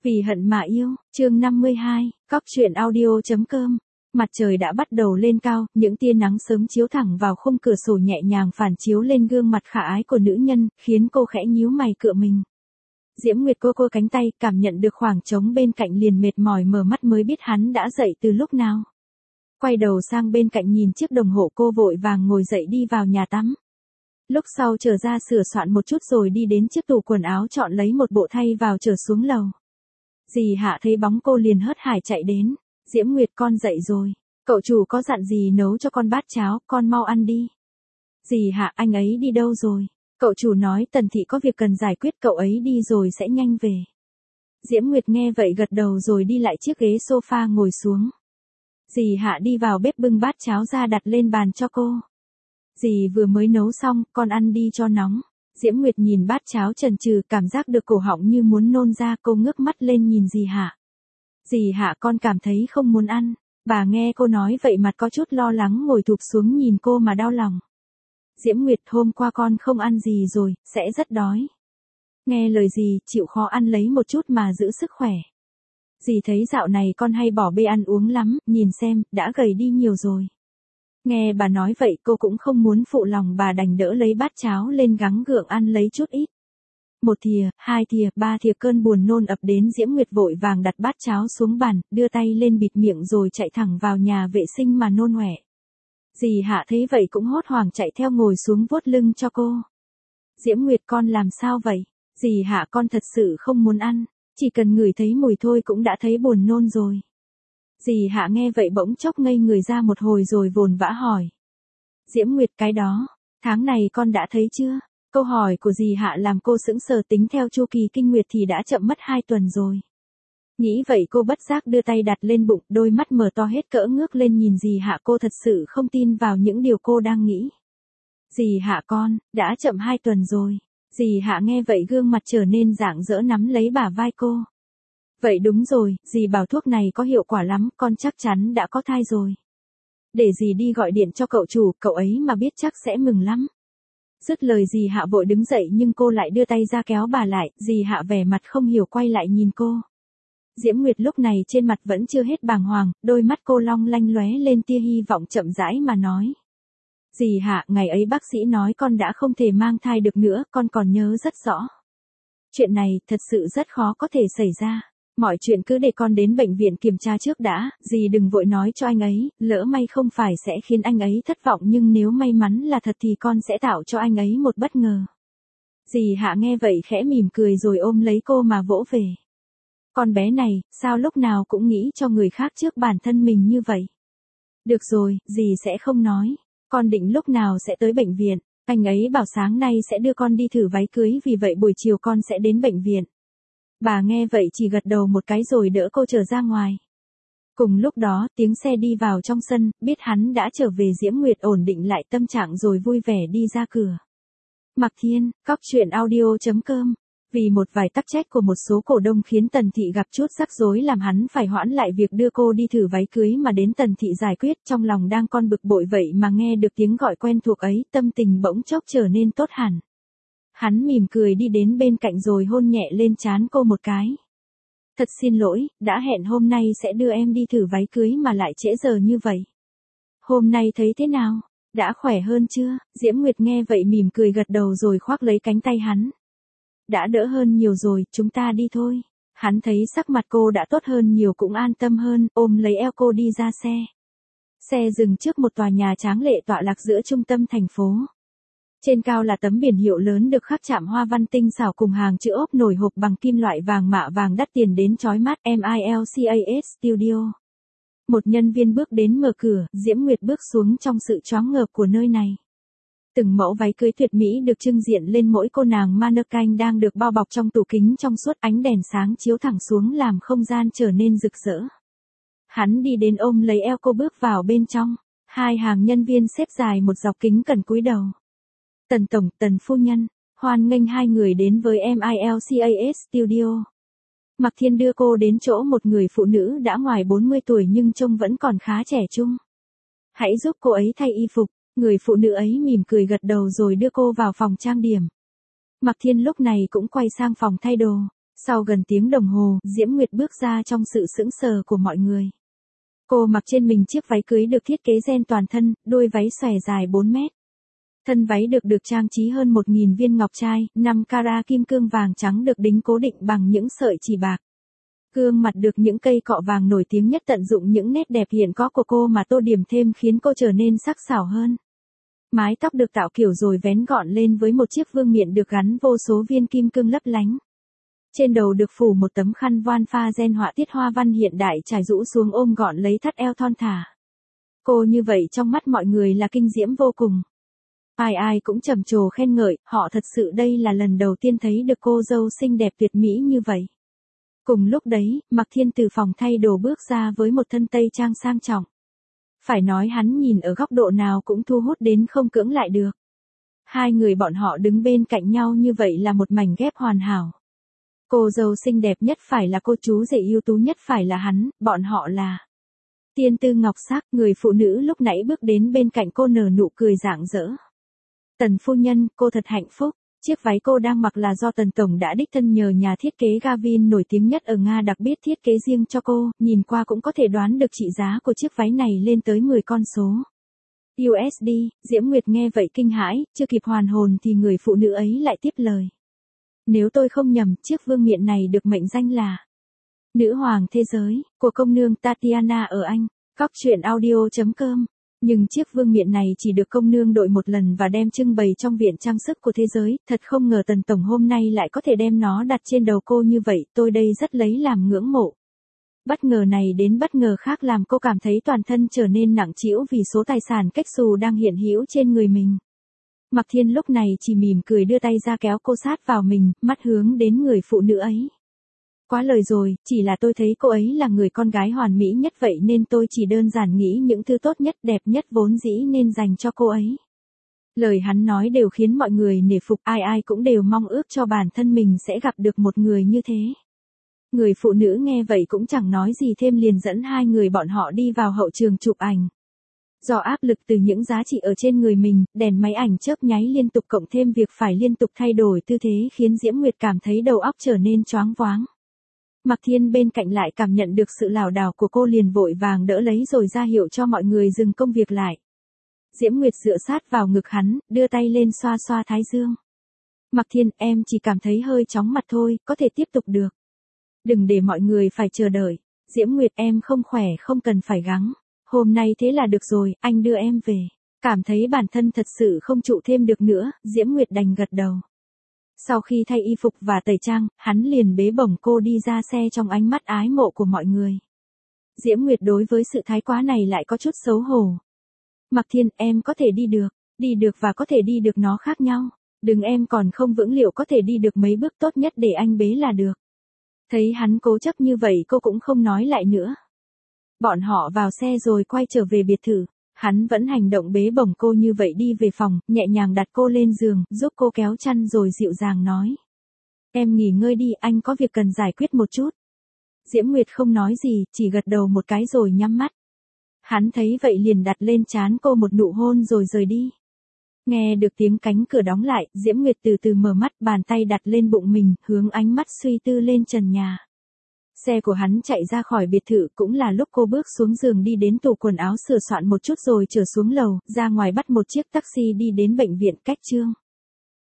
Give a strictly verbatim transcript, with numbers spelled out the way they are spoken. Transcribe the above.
Vì hận mà yêu, chương năm mươi hai, cóc truyện audio.com. Mặt trời đã bắt đầu lên cao, những tia nắng sớm chiếu thẳng vào khung cửa sổ nhẹ nhàng phản chiếu lên gương mặt khả ái của nữ nhân, khiến cô khẽ nhíu mày cựa mình. Diễm Nguyệt cô cô cánh tay, cảm nhận được khoảng trống bên cạnh liền mệt mỏi mở mắt mới biết hắn đã dậy từ lúc nào. Quay đầu sang bên cạnh nhìn chiếc đồng hồ, cô vội vàng ngồi dậy đi vào nhà tắm. Lúc sau trở ra sửa soạn một chút rồi đi đến chiếc tủ quần áo chọn lấy một bộ thay vào trở xuống lầu. Dì Hạ thấy bóng cô liền hớt hải chạy đến. Diễm Nguyệt, con dậy rồi. Cậu chủ có dặn gì nấu cho con bát cháo, con mau ăn đi. Dì Hạ, anh ấy đi đâu rồi? Cậu chủ nói Tần thị có việc cần giải quyết, cậu ấy đi rồi sẽ nhanh về. Diễm Nguyệt nghe vậy gật đầu rồi đi lại chiếc ghế sofa ngồi xuống. Dì Hạ đi vào bếp bưng bát cháo ra đặt lên bàn cho cô. Dì vừa mới nấu xong, con ăn đi cho nóng. Diễm Nguyệt nhìn bát cháo chần chừ, cảm giác được cổ họng như muốn nôn ra, cô ngước mắt lên nhìn dì Hạ. Dì Hạ, con cảm thấy không muốn ăn. Bà nghe cô nói vậy mặt có chút lo lắng ngồi thụp xuống nhìn cô mà đau lòng. Diễm Nguyệt, hôm qua con không ăn gì rồi, sẽ rất đói. Nghe lời dì, chịu khó ăn lấy một chút mà giữ sức khỏe. Dì thấy dạo này con hay bỏ bê ăn uống lắm, nhìn xem, đã gầy đi nhiều rồi. Nghe bà nói vậy cô cũng không muốn phụ lòng bà, đành đỡ lấy bát cháo lên gắng gượng ăn lấy chút ít. Một thìa, hai thìa, ba thìa, cơn buồn nôn ập đến. Diễm Nguyệt vội vàng đặt bát cháo xuống bàn, đưa tay lên bịt miệng rồi chạy thẳng vào nhà vệ sinh mà nôn ọe. Dì Hạ thấy vậy cũng hốt hoảng chạy theo ngồi xuống vuốt lưng cho cô. Diễm Nguyệt, con làm sao vậy? Dì Hạ, con thật sự không muốn ăn, chỉ cần ngửi thấy mùi thôi cũng đã thấy buồn nôn rồi. Dì Hạ nghe vậy bỗng chốc ngây người ra một hồi rồi vồn vã hỏi. Diễm Nguyệt, cái đó, tháng này con đã thấy chưa? Câu hỏi của dì Hạ làm cô sững sờ, tính theo chu kỳ kinh nguyệt thì đã chậm mất hai tuần rồi. Nghĩ vậy cô bất giác đưa tay đặt lên bụng, đôi mắt mở to hết cỡ ngước lên nhìn dì Hạ, cô thật sự không tin vào những điều cô đang nghĩ. Dì Hạ, con, đã chậm hai tuần rồi. Dì Hạ nghe vậy gương mặt trở nên rạng rỡ nắm lấy bả vai cô. Vậy đúng rồi, dì bảo thuốc này có hiệu quả lắm, con chắc chắn đã có thai rồi. Để dì đi gọi điện cho cậu chủ, cậu ấy mà biết chắc sẽ mừng lắm. Dứt lời dì Hạ vội đứng dậy nhưng cô lại đưa tay ra kéo bà lại, dì Hạ vẻ mặt không hiểu quay lại nhìn cô. Diễm Nguyệt lúc này trên mặt vẫn chưa hết bàng hoàng, đôi mắt cô long lanh lóe lên tia hy vọng, chậm rãi mà nói. Dì Hạ, ngày ấy bác sĩ nói con đã không thể mang thai được nữa, con còn nhớ rất rõ. Chuyện này thật sự rất khó có thể xảy ra. Mọi chuyện cứ để con đến bệnh viện kiểm tra trước đã, dì đừng vội nói cho anh ấy, lỡ may không phải sẽ khiến anh ấy thất vọng, nhưng nếu may mắn là thật thì con sẽ tạo cho anh ấy một bất ngờ. Dì Hạ nghe vậy khẽ mỉm cười rồi ôm lấy cô mà vỗ về. Con bé này, sao lúc nào cũng nghĩ cho người khác trước bản thân mình như vậy? Được rồi, dì sẽ không nói. Con định lúc nào sẽ tới bệnh viện? Anh ấy bảo sáng nay sẽ đưa con đi thử váy cưới, vì vậy buổi chiều con sẽ đến bệnh viện. Bà nghe vậy chỉ gật đầu một cái rồi đỡ cô trở ra ngoài. Cùng lúc đó, tiếng xe đi vào trong sân, biết hắn đã trở về. Diễm Nguyệt ổn định lại tâm trạng rồi vui vẻ đi ra cửa. Mạc Thiên, cóc truyện audio.com. Vì một vài tắc trách của một số cổ đông khiến Tần thị gặp chút rắc rối, làm hắn phải hoãn lại việc đưa cô đi thử váy cưới mà đến Tần thị giải quyết. Trong lòng đang con bực bội vậy mà nghe được tiếng gọi quen thuộc ấy, tâm tình bỗng chốc trở nên tốt hẳn. Hắn mỉm cười đi đến bên cạnh rồi hôn nhẹ lên trán cô một cái. Thật xin lỗi, đã hẹn hôm nay sẽ đưa em đi thử váy cưới mà lại trễ giờ như vậy. Hôm nay thấy thế nào? Đã khỏe hơn chưa? Diễm Nguyệt nghe vậy mỉm cười gật đầu rồi khoác lấy cánh tay hắn. Đã đỡ hơn nhiều rồi, chúng ta đi thôi. Hắn thấy sắc mặt cô đã tốt hơn nhiều cũng an tâm hơn, ôm lấy eo cô đi ra xe. Xe dừng trước một tòa nhà tráng lệ tọa lạc giữa trung tâm thành phố. Trên cao là tấm biển hiệu lớn được khắc chạm hoa văn tinh xảo cùng hàng chữ ốp nổi hộp bằng kim loại vàng mạ vàng đắt tiền đến chói mắt, Milcas Studio. Một nhân viên bước đến mở cửa, Diễm Nguyệt bước xuống trong sự choáng ngợp của nơi này. Từng mẫu váy cưới tuyệt mỹ được trưng diện lên mỗi cô nàng mannequin đang được bao bọc trong tủ kính trong suốt, ánh đèn sáng chiếu thẳng xuống làm không gian trở nên rực rỡ. Hắn đi đến ôm lấy eo cô bước vào bên trong, hai hàng nhân viên xếp dài một dọc kính cẩn cúi đầu. Tần tổng, Tần phu nhân, hoan nghênh hai người đến với Milcas Studio. Mạc Thiên đưa cô đến chỗ một người phụ nữ đã ngoài bốn mươi tuổi nhưng trông vẫn còn khá trẻ trung. Hãy giúp cô ấy thay y phục. Người phụ nữ ấy mỉm cười gật đầu rồi đưa cô vào phòng trang điểm. Mạc Thiên lúc này cũng quay sang phòng thay đồ. Sau gần tiếng đồng hồ, Diễm Nguyệt bước ra trong sự sững sờ của mọi người. Cô mặc trên mình chiếc váy cưới được thiết kế ren toàn thân, đuôi váy xòe dài bốn mét. Thân váy được được trang trí hơn một nghìn viên ngọc trai, năm carat kim cương vàng trắng được đính cố định bằng những sợi chỉ bạc. Gương mặt được những cây cọ vàng nổi tiếng nhất tận dụng những nét đẹp hiện có của cô mà tô điểm thêm khiến cô trở nên sắc sảo hơn. Mái tóc được tạo kiểu rồi vén gọn lên với một chiếc vương miện được gắn vô số viên kim cương lấp lánh. Trên đầu được phủ một tấm khăn voan pha ren họa tiết hoa văn hiện đại trải rũ xuống ôm gọn lấy thắt eo thon thả. Cô như vậy trong mắt mọi người là kinh diễm vô cùng. Ai ai cũng trầm trồ khen ngợi, họ thật sự đây là lần đầu tiên thấy được cô dâu xinh đẹp tuyệt mỹ như vậy. Cùng lúc đấy, Mạc Thiên từ phòng thay đồ bước ra với một thân tây trang sang trọng. Phải nói hắn nhìn ở góc độ nào cũng thu hút đến không cưỡng lại được. Hai người bọn họ đứng bên cạnh nhau như vậy là một mảnh ghép hoàn hảo. Cô dâu xinh đẹp nhất phải là cô, chú rể ưu tú nhất phải là hắn, bọn họ là tiên tư ngọc sắc. Người phụ nữ lúc nãy bước đến bên cạnh cô nở nụ cười rạng rỡ. Tần phu nhân, cô thật hạnh phúc. Chiếc váy cô đang mặc là do Tần Tổng đã đích thân nhờ nhà thiết kế Gavin nổi tiếng nhất ở Nga đặc biệt thiết kế riêng cho cô, nhìn qua cũng có thể đoán được trị giá của chiếc váy này lên tới mười con số u ét đê. Diễm Nguyệt nghe vậy kinh hãi, chưa kịp hoàn hồn thì người phụ nữ ấy lại tiếp lời. Nếu tôi không nhầm, chiếc vương miện này được mệnh danh là Nữ hoàng thế giới, của công nương Tatiana ở Anh. Cóc truyện audio chấm com. Nhưng chiếc vương miện này chỉ được công nương đội một lần và đem trưng bày trong viện trang sức của thế giới, thật không ngờ Tần Tổng hôm nay lại có thể đem nó đặt trên đầu cô như vậy, tôi đây rất lấy làm ngưỡng mộ. Bất ngờ này đến bất ngờ khác làm cô cảm thấy toàn thân trở nên nặng trĩu vì số tài sản cách xù đang hiện hữu trên người mình. Mạc Thiên lúc này chỉ mỉm cười đưa tay ra kéo cô sát vào mình, mắt hướng đến người phụ nữ ấy. Quá lời rồi, chỉ là tôi thấy cô ấy là người con gái hoàn mỹ nhất vậy nên tôi chỉ đơn giản nghĩ những thứ tốt nhất đẹp nhất vốn dĩ nên dành cho cô ấy. Lời hắn nói đều khiến mọi người nể phục, ai ai cũng đều mong ước cho bản thân mình sẽ gặp được một người như thế. Người phụ nữ nghe vậy cũng chẳng nói gì thêm liền dẫn hai người bọn họ đi vào hậu trường chụp ảnh. Do áp lực từ những giá trị ở trên người mình, đèn máy ảnh chớp nháy liên tục cộng thêm việc phải liên tục thay đổi tư thế khiến Diễm Nguyệt cảm thấy đầu óc trở nên choáng váng. Mạc Thiên bên cạnh lại cảm nhận được sự lảo đảo của cô liền vội vàng đỡ lấy rồi ra hiệu cho mọi người dừng công việc lại. Diễm Nguyệt dựa sát vào ngực hắn, đưa tay lên xoa xoa thái dương. Mạc Thiên, em chỉ cảm thấy hơi chóng mặt thôi, có thể tiếp tục được. Đừng để mọi người phải chờ đợi. Diễm Nguyệt, em không khỏe không cần phải gắng. Hôm nay thế là được rồi, anh đưa em về. Cảm thấy bản thân thật sự không trụ thêm được nữa, Diễm Nguyệt đành gật đầu. Sau khi thay y phục và tẩy trang, hắn liền bế bổng cô đi ra xe trong ánh mắt ái mộ của mọi người. Diễm Nguyệt đối với sự thái quá này lại có chút xấu hổ. Mạc Thiên, em có thể đi được, đi được và có thể đi được nó khác nhau. Đừng em còn không vững liệu có thể đi được mấy bước tốt nhất để anh bế là được. Thấy hắn cố chấp như vậy cô cũng không nói lại nữa. Bọn họ vào xe rồi quay trở về biệt thự. Hắn vẫn hành động bế bổng cô như vậy đi về phòng, nhẹ nhàng đặt cô lên giường, giúp cô kéo chăn rồi dịu dàng nói. Em nghỉ ngơi đi, anh có việc cần giải quyết một chút. Diễm Nguyệt không nói gì, chỉ gật đầu một cái rồi nhắm mắt. Hắn thấy vậy liền đặt lên trán cô một nụ hôn rồi rời đi. Nghe được tiếng cánh cửa đóng lại, Diễm Nguyệt từ từ mở mắt, bàn tay đặt lên bụng mình, hướng ánh mắt suy tư lên trần nhà. Xe của hắn chạy ra khỏi biệt thự cũng là lúc cô bước xuống giường đi đến tủ quần áo sửa soạn một chút rồi trở xuống lầu, ra ngoài bắt một chiếc taxi đi đến bệnh viện Cách Trương.